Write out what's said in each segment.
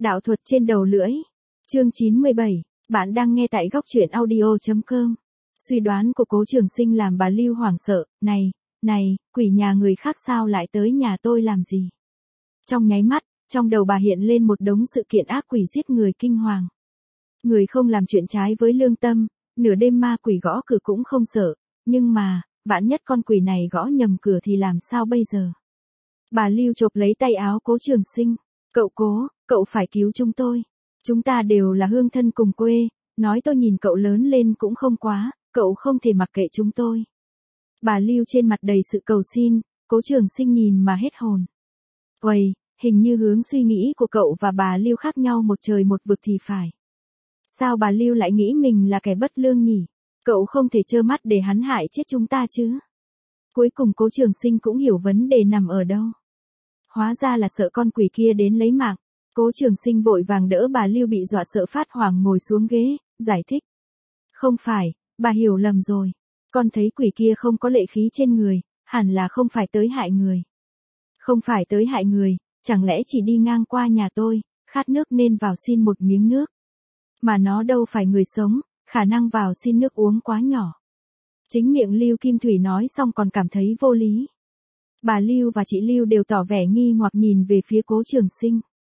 Đạo thuật trên đầu lưỡi. Chương 97. Bạn đang nghe tại góc truyện audio.com. Suy đoán của Cố Trường Sinh làm bà Lưu hoảng sợ. Này, quỷ nhà người khác sao lại tới nhà tôi làm gì? Trong nháy mắt, trong đầu bà hiện lên một đống sự kiện ác quỷ giết người kinh hoàng. Người không làm chuyện trái với lương tâm, nửa đêm ma quỷ gõ cửa cũng không sợ. Nhưng mà, vạn nhất con quỷ này gõ nhầm cửa thì làm sao bây giờ? Bà Lưu chộp lấy tay áo Cố Trường Sinh. Cậu phải cứu chúng tôi. Chúng ta đều là hương thân cùng quê, nói tôi nhìn cậu lớn lên cũng không quá, cậu không thể mặc kệ chúng tôi. Bà Lưu trên mặt đầy sự cầu xin, Cố Trường Sinh nhìn mà hết hồn. Uầy, hình như hướng suy nghĩ của cậu và bà Lưu khác nhau một trời một vực thì phải. Sao bà Lưu lại nghĩ mình là kẻ bất lương nhỉ? Cậu không thể trơ mắt để hắn hại chết chúng ta chứ? Cuối cùng Cố Trường Sinh cũng hiểu vấn đề nằm ở đâu. Hóa ra là sợ con quỷ kia đến lấy mạng. Cố Trường Sinh vội vàng đỡ bà Lưu bị dọa sợ phát hoảng ngồi xuống ghế, giải thích. Không phải, bà hiểu lầm rồi. Con thấy quỷ kia không có lệ khí trên người, hẳn là không phải tới hại người. Không phải tới hại người, chẳng lẽ chỉ đi ngang qua nhà tôi, khát nước nên vào xin một miếng nước. Mà nó đâu phải người sống, khả năng vào xin nước uống quá nhỏ. Chính miệng Lưu Kim Thủy nói xong còn cảm thấy vô lý. Bà Lưu và chị Lưu đều tỏ vẻ nghi hoặc nhìn về phía Cố Trường Sinh.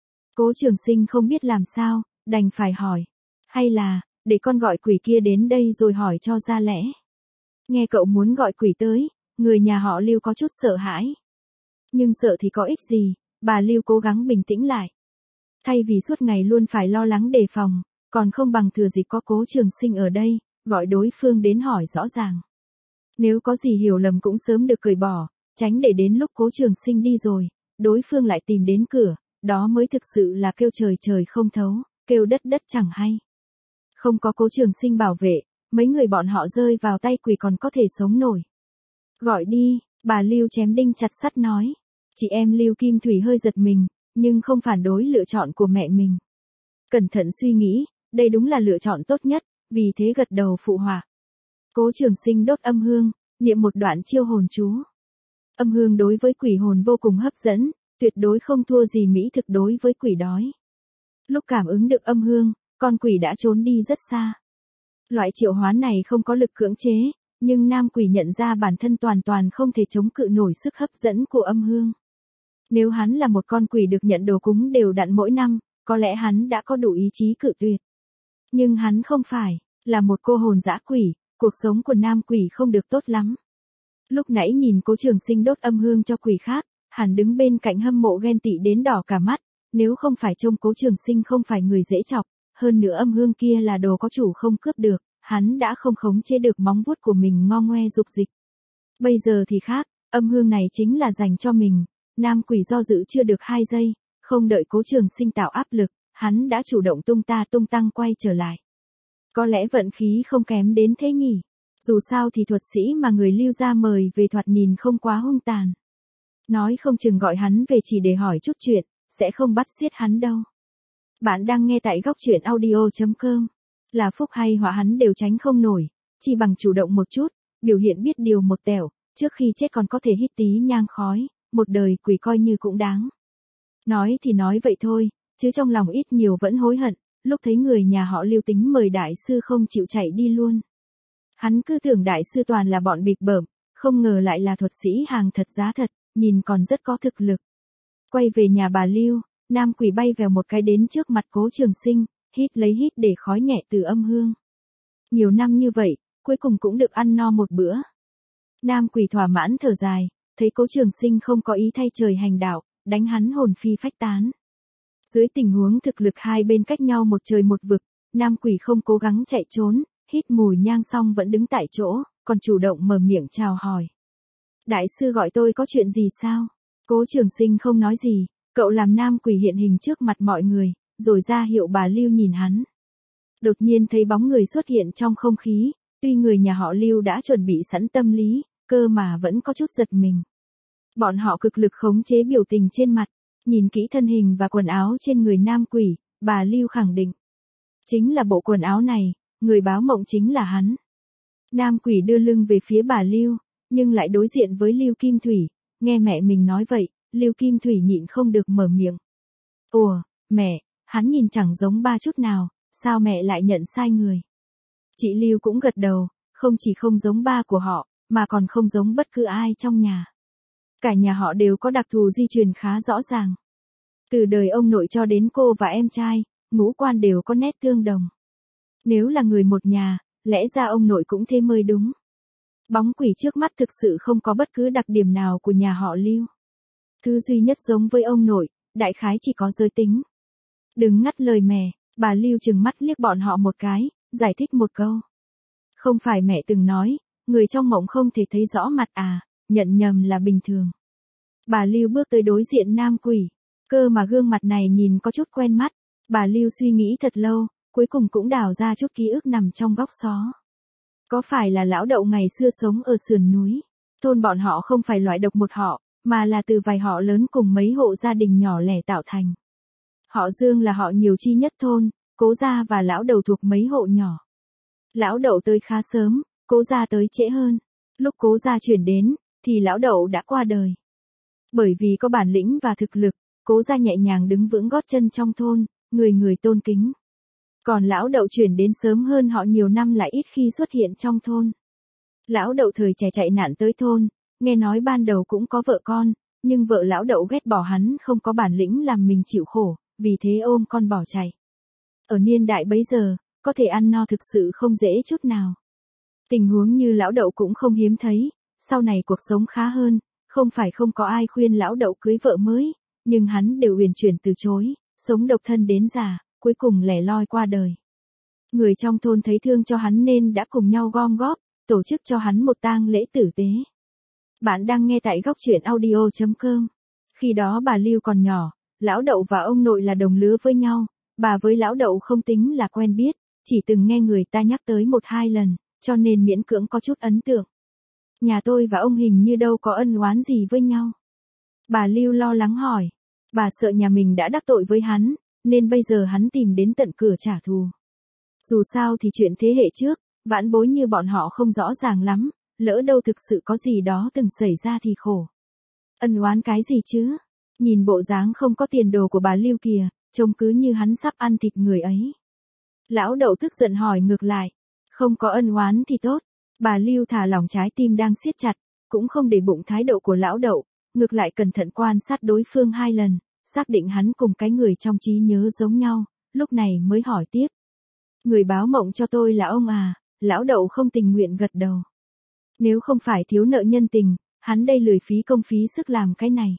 Cố Trường Sinh không biết làm sao, đành phải hỏi. Hay là, để con gọi quỷ kia đến đây rồi hỏi cho ra lẽ. Nghe cậu muốn gọi quỷ tới, người nhà họ Lưu có chút sợ hãi. Nhưng sợ thì có ích gì, bà Lưu cố gắng bình tĩnh lại. Thay vì suốt ngày luôn phải lo lắng đề phòng, còn không bằng thừa dịp có Cố Trường Sinh ở đây, gọi đối phương đến hỏi rõ ràng. Nếu có gì hiểu lầm cũng sớm được cởi bỏ, tránh để đến lúc Cố Trường Sinh đi rồi, đối phương lại tìm đến cửa. Đó mới thực sự là kêu trời trời không thấu, kêu đất đất chẳng hay. Không có Cố Trường Sinh bảo vệ, mấy người bọn họ rơi vào tay quỷ còn có thể sống nổi. Gọi đi, bà Lưu chém đinh chặt sắt nói. Chị em Lưu Kim Thủy hơi giật mình, nhưng không phản đối lựa chọn của mẹ mình. Cẩn thận suy nghĩ, đây đúng là lựa chọn tốt nhất, vì thế gật đầu phụ họa. Cố Trường Sinh đốt âm hương, niệm một đoạn chiêu hồn chú. Âm hương đối với quỷ hồn vô cùng hấp dẫn. Tuyệt đối không thua gì mỹ thực đối với quỷ đói. Lúc cảm ứng được âm hương, con quỷ đã trốn đi rất xa. Loại triệu hoán này không có lực cưỡng chế, nhưng nam quỷ nhận ra bản thân hoàn toàn không thể chống cự nổi sức hấp dẫn của âm hương. Nếu hắn là một con quỷ được nhận đồ cúng đều đặn mỗi năm, có lẽ hắn đã có đủ ý chí cự tuyệt. Nhưng hắn không phải, là một cô hồn dã quỷ, cuộc sống của nam quỷ không được tốt lắm. Lúc nãy nhìn Cố Trường Sinh đốt âm hương cho quỷ khác, hắn đứng bên cạnh hâm mộ ghen tị đến đỏ cả mắt, nếu không phải trông Cố Trường Sinh không phải người dễ chọc, hơn nữa âm hương kia là đồ có chủ không cướp được, hắn đã không khống chế được móng vuốt của mình ngo ngoe dục dịch. Bây giờ thì khác, âm hương này chính là dành cho mình, nam quỷ do dự chưa được 2 giây, không đợi Cố Trường Sinh tạo áp lực, hắn đã chủ động tung tăng quay trở lại. Có lẽ vận khí không kém đến thế nhỉ, dù sao thì thuật sĩ mà người Lưu gia mời về thoạt nhìn không quá hung tàn. Nói không chừng gọi hắn về chỉ để hỏi chút chuyện, sẽ không bắt giết hắn đâu. Bạn đang nghe tại góc truyện audio.com. Là phúc hay họa hắn đều tránh không nổi, chỉ bằng chủ động một chút, biểu hiện biết điều một tẻo, trước khi chết còn có thể hít tí nhang khói, một đời quỷ coi như cũng đáng. Nói thì nói vậy thôi, chứ trong lòng ít nhiều vẫn hối hận, lúc thấy người nhà họ Lưu tính mời đại sư không chịu chạy đi luôn. Hắn cứ tưởng đại sư toàn là bọn bịp bợm, không ngờ lại là thuật sĩ hàng thật giá thật. Nhìn còn rất có thực lực. Quay về nhà bà Lưu, nam quỷ bay vèo một cái đến trước mặt Cố Trường Sinh, hít để khói nhẹ từ âm hương. Nhiều năm như vậy, cuối cùng cũng được ăn no một bữa. Nam quỷ thỏa mãn thở dài, thấy Cố Trường Sinh không có ý thay trời hành đạo, đánh hắn hồn phi phách tán. Dưới tình huống thực lực hai bên cách nhau một trời một vực, nam quỷ không cố gắng chạy trốn, hít mùi nhang xong vẫn đứng tại chỗ, còn chủ động mở miệng chào hỏi. Đại sư gọi tôi có chuyện gì sao? Cố Trường Sinh không nói gì, cậu làm nam quỷ hiện hình trước mặt mọi người, rồi ra hiệu bà Lưu nhìn hắn. Đột nhiên thấy bóng người xuất hiện trong không khí, tuy người nhà họ Lưu đã chuẩn bị sẵn tâm lý, cơ mà vẫn có chút giật mình. Bọn họ cực lực khống chế biểu tình trên mặt, nhìn kỹ thân hình và quần áo trên người nam quỷ, bà Lưu khẳng định. Chính là bộ quần áo này, người báo mộng chính là hắn. Nam quỷ đưa lưng về phía bà Lưu, nhưng lại đối diện với Lưu Kim Thủy, nghe mẹ mình nói vậy, Lưu Kim Thủy nhịn không được mở miệng. Ủa, mẹ, Hắn nhìn chẳng giống ba chút nào, sao mẹ lại nhận sai người? Chị Lưu cũng gật đầu, không chỉ không giống ba của họ, mà còn không giống bất cứ ai trong nhà. Cả nhà họ đều có đặc thù di truyền khá rõ ràng. Từ đời ông nội cho đến cô và em trai, ngũ quan đều có nét tương đồng. Nếu là người một nhà, lẽ ra ông nội cũng thế mới đúng. Bóng quỷ trước mắt thực sự không có bất cứ đặc điểm nào của nhà họ Lưu. Thứ duy nhất giống với ông nội, đại khái chỉ có giới tính. Đừng ngắt lời mẹ, bà Lưu trừng mắt liếc bọn họ một cái, giải thích một câu. Không phải mẹ từng nói, người trong mộng không thể thấy rõ mặt à, nhận nhầm là bình thường. Bà Lưu bước tới đối diện nam quỷ, cơ mà gương mặt này nhìn có chút quen mắt. Bà Lưu suy nghĩ thật lâu, cuối cùng cũng đào ra chút ký ức nằm trong góc xó. Có phải là lão Đậu ngày xưa sống ở sườn núi? Thôn bọn họ không phải loại độc một họ, mà là từ vài họ lớn cùng mấy hộ gia đình nhỏ lẻ tạo thành. Họ Dương là họ nhiều chi nhất thôn, Cố gia và lão Đầu thuộc mấy hộ nhỏ. Lão Đậu tới khá sớm, Cố gia tới trễ hơn. Lúc Cố gia chuyển đến, thì lão Đậu đã qua đời. Bởi vì có bản lĩnh và thực lực, Cố gia nhẹ nhàng đứng vững gót chân trong thôn, người người tôn kính. Còn lão Đậu chuyển đến sớm hơn họ nhiều năm lại ít khi xuất hiện trong thôn. Lão Đậu thời trẻ chạy nạn tới thôn, nghe nói ban đầu cũng có vợ con, nhưng vợ lão Đậu ghét bỏ hắn không có bản lĩnh làm mình chịu khổ, vì thế ôm con bỏ chạy. Ở niên đại bấy giờ, có thể ăn no thực sự không dễ chút nào. Tình huống như lão Đậu cũng không hiếm thấy, sau này cuộc sống khá hơn, không phải không có ai khuyên lão Đậu cưới vợ mới, nhưng hắn đều uyển chuyển từ chối, sống độc thân đến già, cuối cùng lẻ loi qua đời. Người trong thôn thấy thương cho hắn nên đã cùng nhau gom góp, tổ chức cho hắn một tang lễ tử tế. Bạn đang nghe tại góc truyện audio.com. Khi đó bà Lưu còn nhỏ, lão Đậu và ông nội là đồng lứa với nhau, bà với lão Đậu không tính là quen biết, chỉ từng nghe người ta nhắc tới 1-2 lần, cho nên miễn cưỡng có chút ấn tượng. Nhà tôi và ông hình như đâu có ân oán gì với nhau. Bà Lưu lo lắng hỏi, bà sợ nhà mình đã đắc tội với hắn, nên bây giờ hắn tìm đến tận cửa trả thù. Dù sao thì chuyện thế hệ trước, vãn bối như bọn họ không rõ ràng lắm, lỡ đâu thực sự có gì đó từng xảy ra thì khổ. Ân oán cái gì chứ? Nhìn bộ dáng không có tiền đồ của bà Lưu kìa, trông cứ như hắn sắp ăn thịt người ấy. Lão Đậu tức giận hỏi ngược lại, không có ân oán thì tốt. Bà Lưu thả lỏng trái tim đang siết chặt, cũng không để bụng thái độ của lão Đậu, ngược lại cẩn thận quan sát đối phương 2 lần, xác định hắn cùng cái người trong trí nhớ giống nhau, lúc này mới hỏi tiếp. Người báo mộng cho tôi là ông à? Lão Đậu không tình nguyện gật đầu. Nếu không phải thiếu nợ nhân tình, hắn đây lười phí công phí sức làm cái này.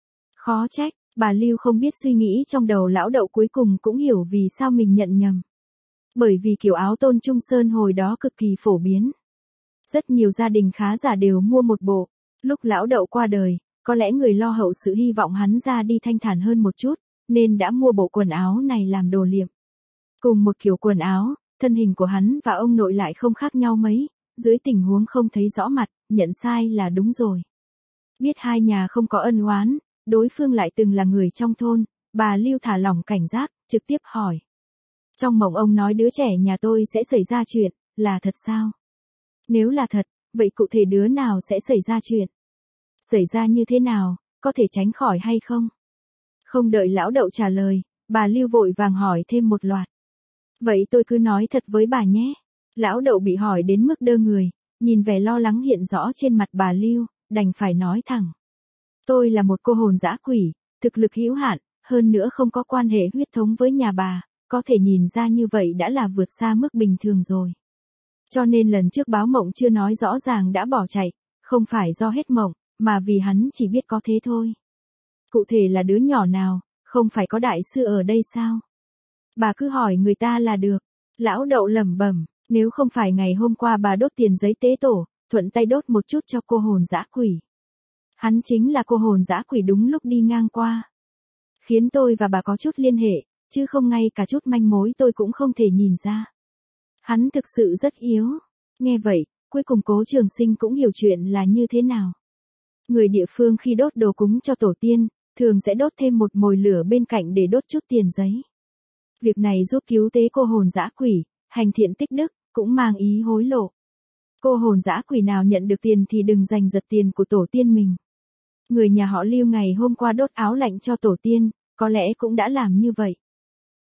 Khó trách, bà Lưu không biết suy nghĩ trong đầu lão Đậu cuối cùng cũng hiểu vì sao mình nhận nhầm. Bởi vì kiểu áo tôn trung sơn hồi đó cực kỳ phổ biến. Rất nhiều gia đình khá giả đều mua một bộ. Lúc lão Đậu qua đời, có lẽ người lo hậu sự hy vọng hắn ra đi thanh thản hơn một chút, nên đã mua bộ quần áo này làm đồ liệm. Cùng một kiểu quần áo, thân hình của hắn và ông nội lại không khác nhau mấy, dưới tình huống không thấy rõ mặt, nhận sai là đúng rồi. Biết hai nhà không có ân oán, đối phương lại từng là người trong thôn, bà Lưu thả lỏng cảnh giác, trực tiếp hỏi. Trong mộng ông nói đứa trẻ nhà tôi sẽ xảy ra chuyện, là thật sao? Nếu là thật, vậy cụ thể đứa nào sẽ xảy ra chuyện? Xảy ra như thế nào, có thể tránh khỏi hay không? Không đợi lão Đậu trả lời, bà Lưu vội vàng hỏi thêm một loạt. Vậy tôi cứ nói thật với bà nhé. Lão Đậu bị hỏi đến mức đơ người, nhìn vẻ lo lắng hiện rõ trên mặt bà Lưu, đành phải nói thẳng. Tôi là một cô hồn dã quỷ, thực lực hữu hạn, hơn nữa không có quan hệ huyết thống với nhà bà, có thể nhìn ra như vậy đã là vượt xa mức bình thường rồi. Cho nên lần trước báo mộng chưa nói rõ ràng đã bỏ chạy, không phải do hết mộng, mà vì hắn chỉ biết có thế thôi. Cụ thể là đứa nhỏ nào, không phải có đại sư ở đây sao? Bà cứ hỏi người ta là được. Lão Đậu lẩm bẩm, nếu không phải ngày hôm qua bà đốt tiền giấy tế tổ, thuận tay đốt một chút cho cô hồn dã quỷ. Hắn chính là cô hồn dã quỷ đúng lúc đi ngang qua. Khiến tôi và bà có chút liên hệ, chứ không ngay cả chút manh mối tôi cũng không thể nhìn ra. Hắn thực sự rất yếu. Nghe vậy, cuối cùng Cố Trường Sinh cũng hiểu chuyện là như thế nào. Người địa phương khi đốt đồ cúng cho tổ tiên, thường sẽ đốt thêm một mồi lửa bên cạnh để đốt chút tiền giấy. Việc này giúp cứu tế cô hồn dã quỷ, hành thiện tích đức, cũng mang ý hối lộ. Cô hồn dã quỷ nào nhận được tiền thì đừng giành giật tiền của tổ tiên mình. Người nhà họ Lưu ngày hôm qua đốt áo lạnh cho tổ tiên, có lẽ cũng đã làm như vậy.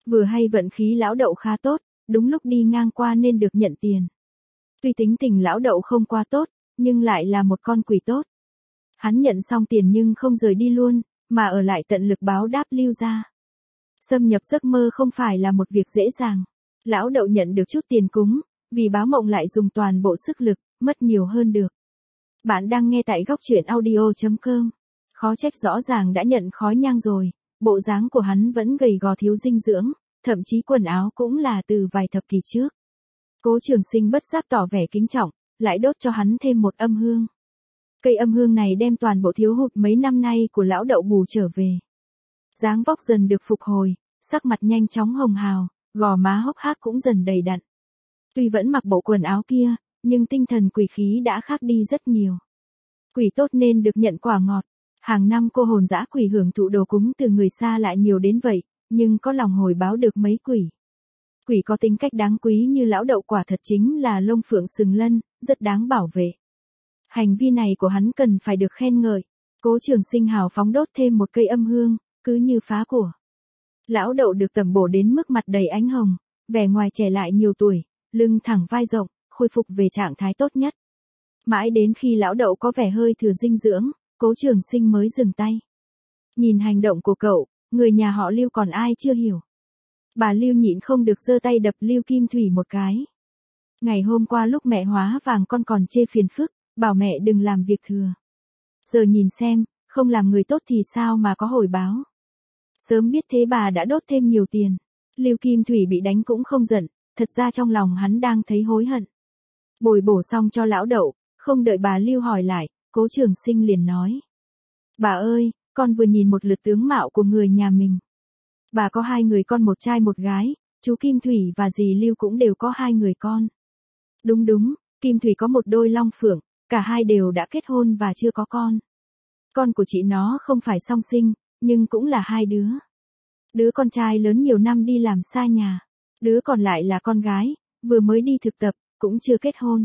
Vừa hay vận khí lão Đậu khá tốt, đúng lúc đi ngang qua nên được nhận tiền. Tuy tính tình lão Đậu không quá tốt, nhưng lại là một con quỷ tốt. Hắn nhận xong tiền nhưng không rời đi luôn, mà ở lại tận lực báo đáp Lưu gia. Xâm nhập giấc mơ không phải là một việc dễ dàng. Lão Đậu nhận được chút tiền cúng, vì báo mộng lại dùng toàn bộ sức lực, mất nhiều hơn được. Bạn đang nghe tại góc truyện audio.com. Khó trách rõ ràng đã nhận khói nhang rồi, bộ dáng của hắn vẫn gầy gò thiếu dinh dưỡng, thậm chí quần áo cũng là từ vài thập kỷ trước. Cố Trường Sinh bất giác tỏ vẻ kính trọng, lại đốt cho hắn thêm một âm hương. Cây âm hương này đem toàn bộ thiếu hụt mấy năm nay của lão Đậu bù trở về. Dáng vóc dần được phục hồi, sắc mặt nhanh chóng hồng hào, gò má hốc hác cũng dần đầy đặn. Tuy vẫn mặc bộ quần áo kia, nhưng tinh thần quỷ khí đã khác đi rất nhiều. Quỷ tốt nên được nhận quả ngọt. Hàng năm cô hồn dã quỷ hưởng thụ đồ cúng từ người xa lại nhiều đến vậy, nhưng có lòng hồi báo được mấy quỷ. Quỷ có tính cách đáng quý như lão Đậu quả thật chính là lông phượng sừng lân, rất đáng bảo vệ. Hành vi này của hắn cần phải được khen ngợi. Cố Trường Sinh hào phóng đốt thêm một cây âm hương, cứ như phá của. Lão Đậu được tẩm bổ đến mức mặt đầy ánh hồng, vẻ ngoài trẻ lại nhiều tuổi, lưng thẳng vai rộng, khôi phục về trạng thái tốt nhất. Mãi đến khi lão Đậu có vẻ hơi thừa dinh dưỡng, Cố Trường Sinh mới dừng tay. Nhìn hành động của cậu, người nhà họ Lưu còn ai chưa hiểu. Bà Lưu nhịn không được giơ tay đập Lưu Kim Thủy một cái. Ngày hôm qua lúc mẹ hóa vàng con còn chê phiền phức, bảo mẹ đừng làm việc thừa. Giờ nhìn xem, không làm người tốt thì sao mà có hồi báo. Sớm biết thế bà đã đốt thêm nhiều tiền. Lưu Kim Thủy bị đánh cũng không giận, thật ra trong lòng hắn đang thấy hối hận. Bồi bổ xong cho lão Đậu, không đợi bà Lưu hỏi lại, Cố Trường Sinh liền nói. Bà ơi, con vừa nhìn một lượt tướng mạo của người nhà mình. Bà có 2 người con, một trai một gái, chú Kim Thủy và dì Lưu cũng đều có 2 người con. Đúng đúng, Kim Thủy có một đôi long phượng, cả hai đều đã kết hôn và chưa có con. Con của chị nó không phải song sinh, nhưng cũng là 2 đứa. Đứa con trai lớn nhiều năm đi làm xa nhà, đứa còn lại là con gái, vừa mới đi thực tập, cũng chưa kết hôn.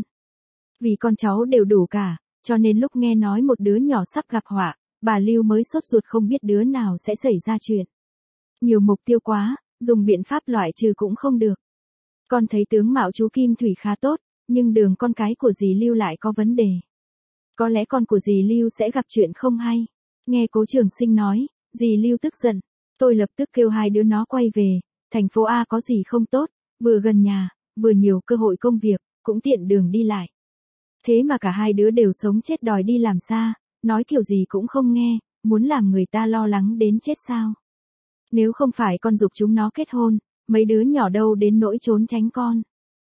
Vì con cháu đều đủ cả, cho nên lúc nghe nói một đứa nhỏ sắp gặp họa, bà Lưu mới sốt ruột không biết đứa nào sẽ xảy ra chuyện. Nhiều mục tiêu quá, dùng biện pháp loại trừ cũng không được. Con thấy tướng mạo chú Kim Thủy khá tốt, nhưng đường con cái của dì Lưu lại có vấn đề. Có lẽ con của dì Lưu sẽ gặp chuyện không hay. Nghe Cố Trường Sinh nói, dì Lưu tức giận. Tôi lập tức kêu 2 đứa nó quay về, thành phố A có gì không tốt, vừa gần nhà, vừa nhiều cơ hội công việc, cũng tiện đường đi lại. Thế mà cả 2 đứa đều sống chết đòi đi làm xa, nói kiểu gì cũng không nghe, muốn làm người ta lo lắng đến chết sao. Nếu không phải con giục chúng nó kết hôn, mấy đứa nhỏ đâu đến nỗi trốn tránh con.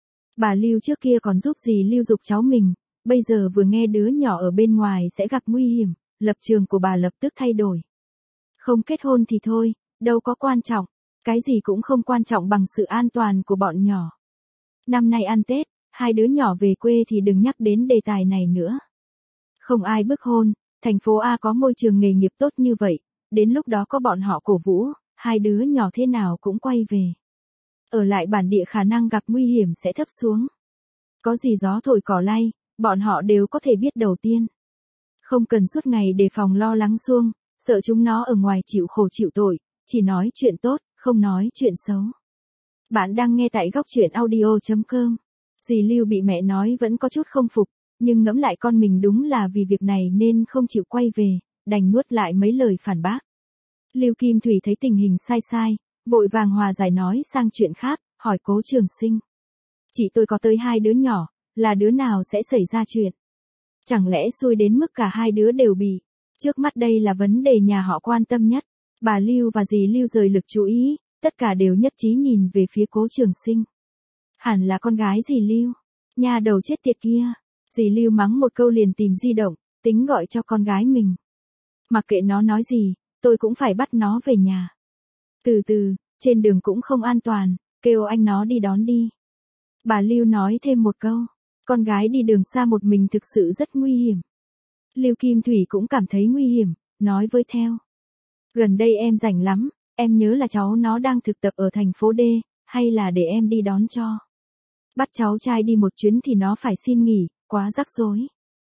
Bà Lưu trước kia còn giúp dì Lưu giục cháu mình, bây giờ vừa nghe đứa nhỏ ở bên ngoài sẽ gặp nguy hiểm, lập trường của bà lập tức thay đổi. Không kết hôn thì thôi, đâu có quan trọng, cái gì cũng không quan trọng bằng sự an toàn của bọn nhỏ. Năm nay ăn Tết, 2 đứa nhỏ về quê thì đừng nhắc đến đề tài này nữa. Không ai bức hôn, thành phố A có môi trường nghề nghiệp tốt như vậy, đến lúc đó có bọn họ cổ vũ, 2 đứa nhỏ thế nào cũng quay về. Ở lại bản địa khả năng gặp nguy hiểm sẽ thấp xuống. Có gì gió thổi cỏ lay, bọn họ đều có thể biết đầu tiên. Không cần suốt ngày đề phòng lo lắng suông, sợ chúng nó ở ngoài chịu khổ chịu tội, chỉ nói chuyện tốt, không nói chuyện xấu. Bạn đang nghe tại góc truyện audio.com. Dì Lưu bị mẹ nói vẫn có chút không phục, nhưng ngẫm lại con mình đúng là vì việc này nên không chịu quay về, đành nuốt lại mấy lời phản bác. Lưu Kim Thủy thấy tình hình sai sai, vội vàng hòa giải nói sang chuyện khác, hỏi Cố Trường Sinh. Chị tôi có tới 2 đứa nhỏ, là đứa nào sẽ xảy ra chuyện? Chẳng lẽ xui đến mức cả 2 đứa đều bị? Trước mắt đây là vấn đề nhà họ quan tâm nhất. Bà Lưu và dì Lưu rời lực chú ý, tất cả đều nhất trí nhìn về phía Cố Trường Sinh. Hẳn là con gái dì Lưu. Nhà đầu chết tiệt kia. Dì Lưu mắng một câu liền tìm di động, tính gọi cho con gái mình. Mặc kệ nó nói gì, tôi cũng phải bắt nó về nhà. Từ từ, trên đường cũng không an toàn, kêu anh nó đi đón đi. Bà Lưu nói thêm một câu, con gái đi đường xa một mình thực sự rất nguy hiểm. Lưu Kim Thủy cũng cảm thấy nguy hiểm, nói với theo. Gần đây em rảnh lắm, em nhớ là cháu nó đang thực tập ở thành phố D, hay là để em đi đón cho. Bắt cháu trai đi một chuyến thì nó phải xin nghỉ, quá rắc rối.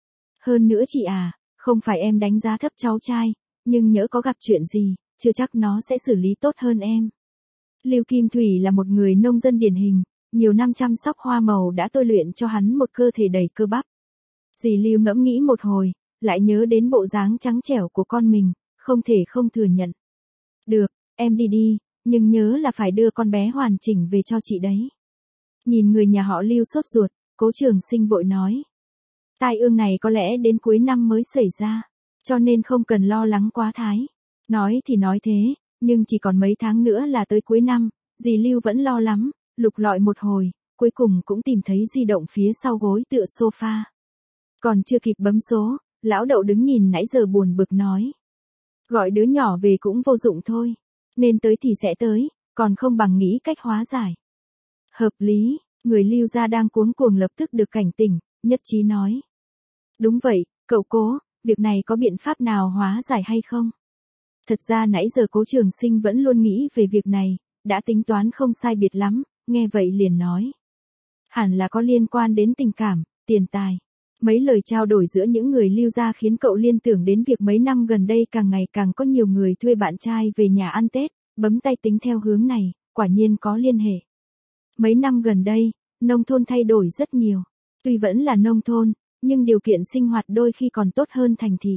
Hơn nữa chị à, không phải em đánh giá thấp cháu trai, nhưng nhỡ có gặp chuyện gì, chưa chắc nó sẽ xử lý tốt hơn em. Lưu Kim Thủy là một người nông dân điển hình, nhiều năm chăm sóc hoa màu đã tôi luyện cho hắn một cơ thể đầy cơ bắp. Dì Lưu ngẫm nghĩ một hồi, lại nhớ đến bộ dáng trắng trẻo của con mình, không thể không thừa nhận. Được, em đi đi, nhưng nhớ là phải đưa con bé hoàn chỉnh về cho chị đấy. Nhìn người nhà họ Lưu sốt ruột, Cố Trường Sinh vội nói. Tai ương này có lẽ đến cuối năm mới xảy ra, cho nên không cần lo lắng quá thái. Nói thì nói thế, nhưng chỉ còn mấy tháng nữa là tới cuối năm, dì Lưu vẫn lo lắm, lục lọi một hồi, cuối cùng cũng tìm thấy di động phía sau gối tựa sofa. Còn chưa kịp bấm số, lão Đậu đứng nhìn nãy giờ buồn bực nói. Gọi đứa nhỏ về cũng vô dụng thôi, nên tới thì sẽ tới, còn không bằng nghĩ cách hóa giải. Hợp lý, người Lưu gia đang cuống cuồng lập tức được cảnh tỉnh, nhất trí nói. Đúng vậy, cậu Cố, việc này có biện pháp nào hóa giải hay không? Thật ra nãy giờ Cố Trường Sinh vẫn luôn nghĩ về việc này, đã tính toán không sai biệt lắm, nghe vậy liền nói. Hẳn là có liên quan đến tình cảm, tiền tài. Mấy lời trao đổi giữa những người Lưu gia khiến cậu liên tưởng đến việc mấy năm gần đây càng ngày càng có nhiều người thuê bạn trai về nhà ăn Tết, bấm tay tính theo hướng này, quả nhiên có liên hệ. Mấy năm gần đây, nông thôn thay đổi rất nhiều. Tuy vẫn là nông thôn, nhưng điều kiện sinh hoạt đôi khi còn tốt hơn thành thị.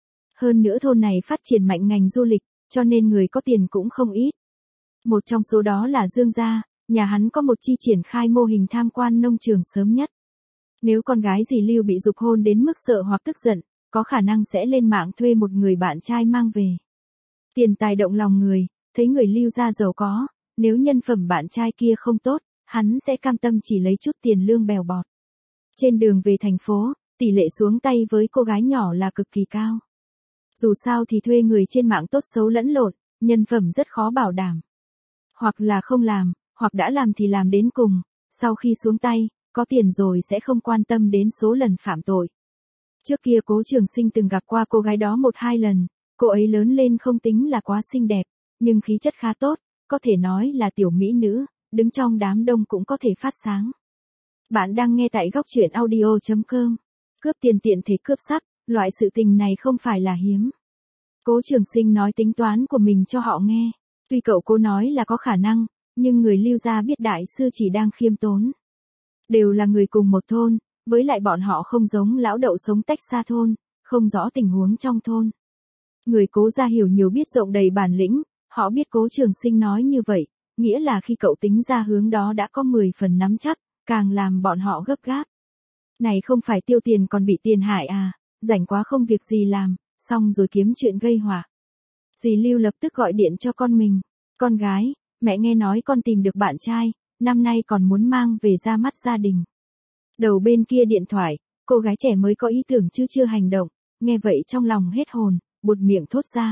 Hơn nữa thôn này phát triển mạnh ngành du lịch, cho nên người có tiền cũng không ít. Một trong số đó là Dương gia, nhà hắn có một chi triển khai mô hình tham quan nông trường sớm nhất. Nếu con gái dì Lưu bị giục hôn đến mức sợ hoặc tức giận, có khả năng sẽ lên mạng thuê một người bạn trai mang về. Tiền tài động lòng người, thấy người Lưu gia giàu có, nếu nhân phẩm bạn trai kia không tốt, hắn sẽ cam tâm chỉ lấy chút tiền lương bèo bọt. Trên đường về thành phố, tỷ lệ xuống tay với cô gái nhỏ là cực kỳ cao. Dù sao thì thuê người trên mạng tốt xấu lẫn lộn, nhân phẩm rất khó bảo đảm. Hoặc là không làm, hoặc đã làm thì làm đến cùng, sau khi xuống tay, có tiền rồi sẽ không quan tâm đến số lần phạm tội. Trước kia Cố Trường Sinh từng gặp qua cô gái đó 1-2 lần, cô ấy lớn lên không tính là quá xinh đẹp, nhưng khí chất khá tốt, có thể nói là tiểu mỹ nữ, đứng trong đám đông cũng có thể phát sáng. Bạn đang nghe tại góc truyện audio.com. Cướp tiền tiện thể cướp sắc, loại sự tình này không phải là hiếm. Cố Trường Sinh nói tính toán của mình cho họ nghe. Tuy cậu Cố nói là có khả năng, nhưng người Lưu gia biết đại sư chỉ đang khiêm tốn. Đều là người cùng một thôn, với lại bọn họ không giống lão Đậu sống tách xa thôn, không rõ tình huống trong thôn. Người Cố gia hiểu nhiều biết rộng đầy bản lĩnh, họ biết Cố Trường Sinh nói như vậy, nghĩa là khi cậu tính ra hướng đó đã có 10 phần nắm chắc, càng làm bọn họ gấp gáp. Này không phải tiêu tiền còn bị tiền hại à, rảnh quá không việc gì làm, xong rồi kiếm chuyện gây họa. Dì Lưu lập tức gọi điện cho con mình. Con gái, mẹ nghe nói con tìm được bạn trai, năm nay còn muốn mang về ra mắt gia đình. Đầu bên kia điện thoại, cô gái trẻ mới có ý tưởng chứ chưa hành động, nghe vậy trong lòng hết hồn, buột miệng thốt ra.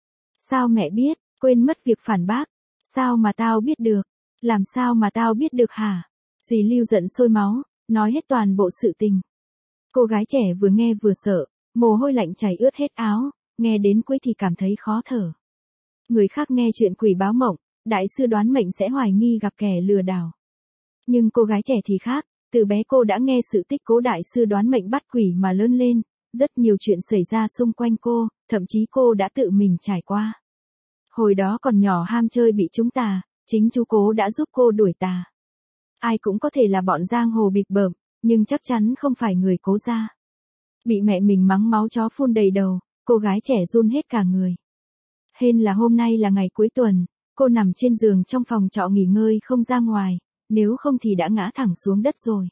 Sao mẹ biết, quên mất việc phản bác, sao mà tao biết được, làm sao mà tao biết được hả? Dì Lưu giận sôi máu, nói hết toàn bộ sự tình. Cô gái trẻ vừa nghe vừa sợ, mồ hôi lạnh chảy ướt hết áo, nghe đến cuối thì cảm thấy khó thở. Người khác nghe chuyện quỷ báo mộng, đại sư đoán mệnh sẽ hoài nghi gặp kẻ lừa đảo. Nhưng cô gái trẻ thì khác, từ bé cô đã nghe sự tích Cố đại sư đoán mệnh bắt quỷ mà lớn lên, rất nhiều chuyện xảy ra xung quanh cô, thậm chí cô đã tự mình trải qua. Hồi đó còn nhỏ ham chơi bị trúng tà, chính chú Cố đã giúp cô đuổi tà. Ai cũng có thể là bọn giang hồ bịp bợm, nhưng chắc chắn không phải người Cố gia. Bị mẹ mình mắng máu chó phun đầy đầu, cô gái trẻ run hết cả người. Hên là hôm nay là ngày cuối tuần, cô nằm trên giường trong phòng trọ nghỉ ngơi không ra ngoài, nếu không thì đã ngã thẳng xuống đất rồi.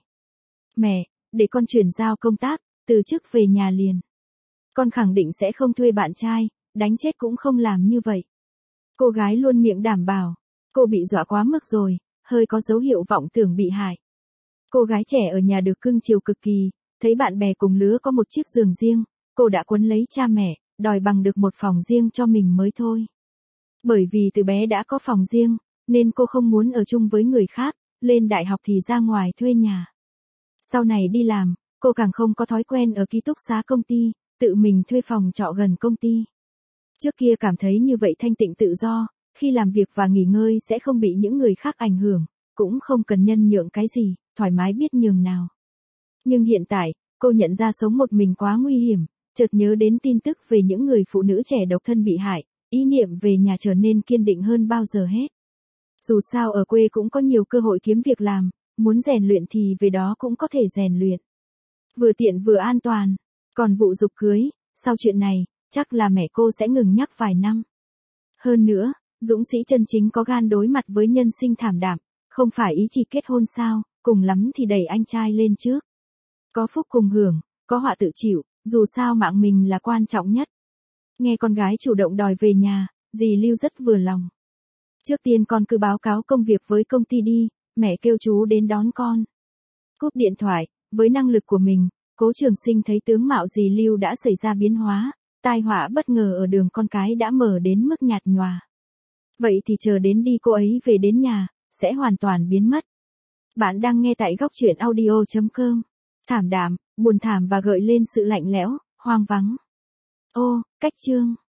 Mẹ, để con chuyển giao công tác, từ chức về nhà liền. Con khẳng định sẽ không thuê bạn trai, đánh chết cũng không làm như vậy. Cô gái luôn miệng đảm bảo, cô bị dọa quá mức rồi, hơi có dấu hiệu vọng tưởng bị hại. Cô gái trẻ ở nhà được cưng chiều cực kỳ, thấy bạn bè cùng lứa có một chiếc giường riêng, cô đã quấn lấy cha mẹ, đòi bằng được một phòng riêng cho mình mới thôi. Bởi vì từ bé đã có phòng riêng, nên cô không muốn ở chung với người khác, lên đại học thì ra ngoài thuê nhà. Sau này đi làm, cô càng không có thói quen ở ký túc xá công ty, tự mình thuê phòng trọ gần công ty. Trước kia cảm thấy như vậy thanh tịnh tự do, khi làm việc và nghỉ ngơi sẽ không bị những người khác ảnh hưởng, cũng không cần nhân nhượng cái gì, thoải mái biết nhường nào. Nhưng hiện tại, cô nhận ra sống một mình quá nguy hiểm, chợt nhớ đến tin tức về những người phụ nữ trẻ độc thân bị hại, ý niệm về nhà trở nên kiên định hơn bao giờ hết. Dù sao ở quê cũng có nhiều cơ hội kiếm việc làm, muốn rèn luyện thì về đó cũng có thể rèn luyện. Vừa tiện vừa an toàn. Còn vụ giục cưới, sau chuyện này, chắc là mẹ cô sẽ ngừng nhắc vài năm. Hơn nữa, dũng sĩ chân chính có gan đối mặt với nhân sinh thảm đạm, không phải ý chỉ kết hôn sao, cùng lắm thì đẩy anh trai lên trước. Có phúc cùng hưởng, có họa tự chịu, dù sao mạng mình là quan trọng nhất. Nghe con gái chủ động đòi về nhà, dì Lưu rất vừa lòng. Trước tiên con cứ báo cáo công việc với công ty đi, mẹ kêu chú đến đón con. Cúp điện thoại, với năng lực của mình, Cố Trường Sinh thấy tướng mạo dì Lưu đã xảy ra biến hóa, tai họa bất ngờ ở đường con cái đã mở đến mức nhạt nhòa. Vậy thì chờ đến đi cô ấy về đến nhà, sẽ hoàn toàn biến mất. Bạn đang nghe tại góc truyện audio.com. Thảm đạm, buồn thảm và gợi lên sự lạnh lẽo, hoang vắng. Ô, cách chương.